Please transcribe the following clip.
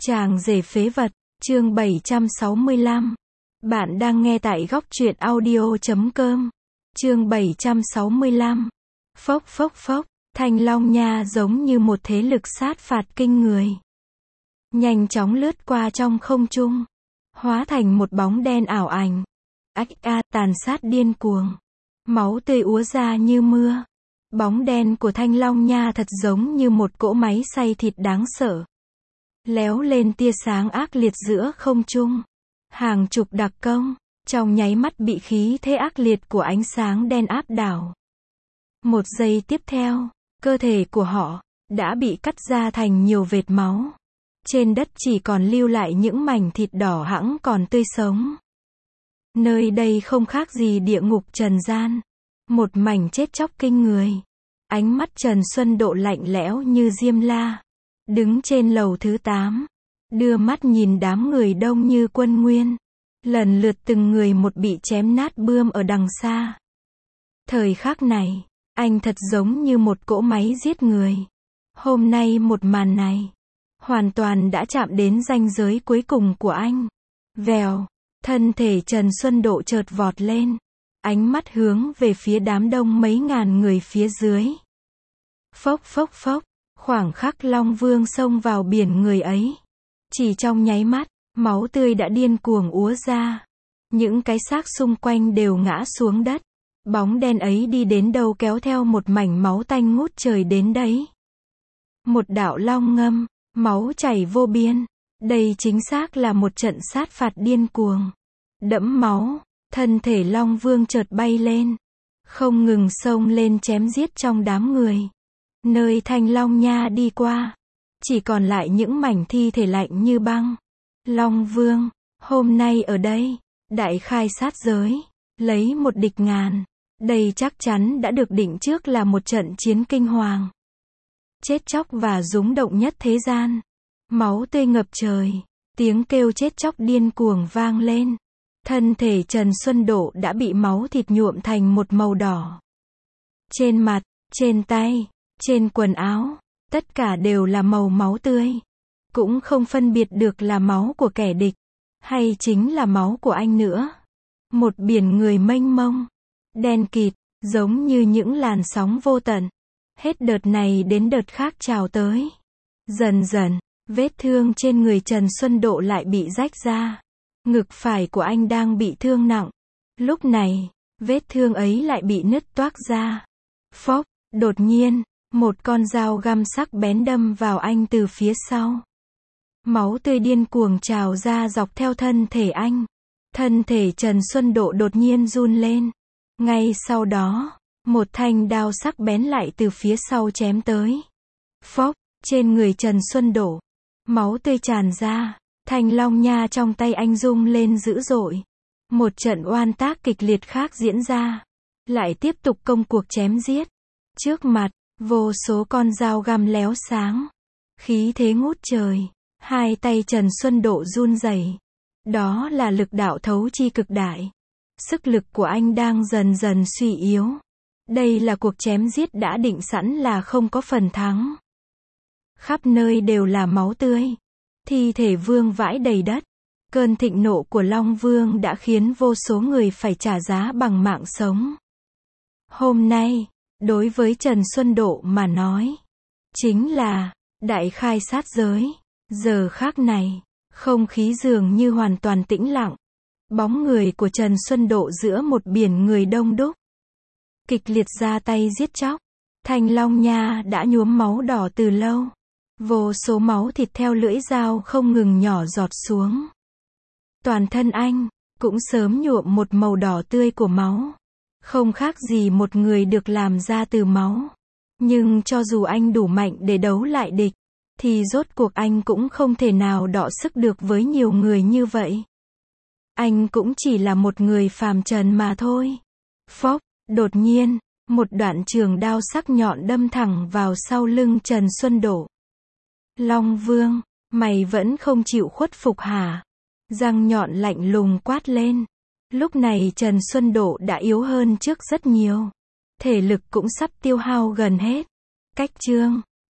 Chàng rể phế vật, chương 765. Bạn đang nghe tại góc truyện audio.com. Chương 765. Phốc phốc phốc, Thanh Long Nha giống như một thế lực sát phạt kinh người. Nhanh chóng lướt qua trong không trung, hóa thành một bóng đen ảo ảnh. Ách a, tàn sát điên cuồng. Máu tươi úa ra như mưa. Bóng đen của Thanh Long Nha thật giống như một cỗ máy xay thịt đáng sợ. Léo lên tia sáng ác liệt giữa không trung. Hàng chục đặc công, trong nháy mắt bị khí thế ác liệt của ánh sáng đen áp đảo. Một giây tiếp theo, cơ thể của họ đã bị cắt ra thành nhiều vệt máu. Trên đất chỉ còn lưu lại những mảnh thịt đỏ hẵng còn tươi sống. Nơi đây không khác gì địa ngục trần gian. Một mảnh chết chóc kinh người. Ánh mắt Trần Xuân Độ lạnh lẽo như diêm la. Đứng trên lầu thứ 8, đưa mắt nhìn đám người đông như quân nguyên. Lần lượt từng người một bị chém nát bươm ở đằng xa. Thời khắc này, anh thật giống như một cỗ máy giết người. Hôm nay một màn này, hoàn toàn đã chạm đến ranh giới cuối cùng của anh. Vèo, thân thể Trần Xuân Độ chợt vọt lên. Ánh mắt hướng về phía đám đông mấy ngàn người phía dưới. Phốc phốc phốc. Khoảng khắc Long Vương xông vào biển người ấy. Chỉ trong nháy mắt, máu tươi đã điên cuồng úa ra. Những cái xác xung quanh đều ngã xuống đất. Bóng đen ấy đi đến đâu kéo theo một mảnh máu tanh ngút trời đến đấy. Một đạo long ngâm, máu chảy vô biên. Đây chính xác là một trận sát phạt điên cuồng. Đẫm máu, thân thể Long Vương chợt bay lên. Không ngừng xông lên chém giết trong đám người. Nơi Thanh Long Nha đi qua, chỉ còn lại những mảnh thi thể lạnh như băng. Long Vương, hôm nay ở đây, đại khai sát giới, lấy một địch ngàn. Đây chắc chắn đã được định trước là một trận chiến kinh hoàng. Chết chóc và rúng động nhất thế gian. Máu tươi ngập trời, tiếng kêu chết chóc điên cuồng vang lên. Thân thể Trần Xuân Độ đã bị máu thịt nhuộm thành một màu đỏ. Trên mặt, trên tay, trên quần áo, tất cả đều là màu máu tươi. Cũng không phân biệt được là máu của kẻ địch, hay chính là máu của anh nữa. Một biển người mênh mông, đen kịt, giống như những làn sóng vô tận. Hết đợt này đến đợt khác trào tới. Dần dần, vết thương trên người Trần Xuân Độ lại bị rách ra. Ngực phải của anh đang bị thương nặng. Lúc này, vết thương ấy lại bị nứt toác ra. Phốc, đột nhiên, một con dao găm sắc bén đâm vào anh từ phía sau. Máu tươi điên cuồng trào ra dọc theo thân thể anh. Thân thể Trần Xuân Độ đột nhiên run lên. Ngay sau đó, một thanh đao sắc bén lại từ phía sau chém tới. Phốc, trên người Trần Xuân Độ, máu tươi tràn ra. Thanh Long Nha trong tay anh rung lên dữ dội. Một trận oan tác kịch liệt khác diễn ra. Lại tiếp tục công cuộc chém giết. Trước mặt, vô số con dao găm léo sáng. Khí thế ngút trời. Hai tay Trần Xuân Độ run rẩy. Đó là lực đạo thấu chi cực đại. Sức lực của anh đang dần dần suy yếu. Đây là cuộc chém giết đã định sẵn là không có phần thắng. Khắp nơi đều là máu tươi. Thi thể vương vãi đầy đất. Cơn thịnh nộ của Long Vương đã khiến vô số người phải trả giá bằng mạng sống. Hôm nay, đối với Trần Xuân Độ mà nói, chính là đại khai sát giới. Giờ khắc này, không khí dường như hoàn toàn tĩnh lặng. Bóng người của Trần Xuân Độ giữa một biển người đông đúc. Kịch liệt ra tay giết chóc. Thanh Long Nha đã nhuốm máu đỏ từ lâu. Vô số máu thịt theo lưỡi dao không ngừng nhỏ giọt xuống. Toàn thân anh cũng sớm nhuộm một màu đỏ tươi của máu. Không khác gì một người được làm ra từ máu. Nhưng cho dù anh đủ mạnh để đấu lại địch, thì rốt cuộc anh cũng không thể nào đọ sức được với nhiều người như vậy. Anh cũng chỉ là một người phàm trần mà thôi. Phốc, đột nhiên, một đoạn trường đao sắc nhọn đâm thẳng vào sau lưng Trần Xuân Độ. Long Vương, mày vẫn không chịu khuất phục hả? Răng nhọn lạnh lùng quát lên. Lúc này Trần Xuân Độ đã yếu hơn trước rất nhiều. Thể lực cũng sắp tiêu hao gần hết. Cách chương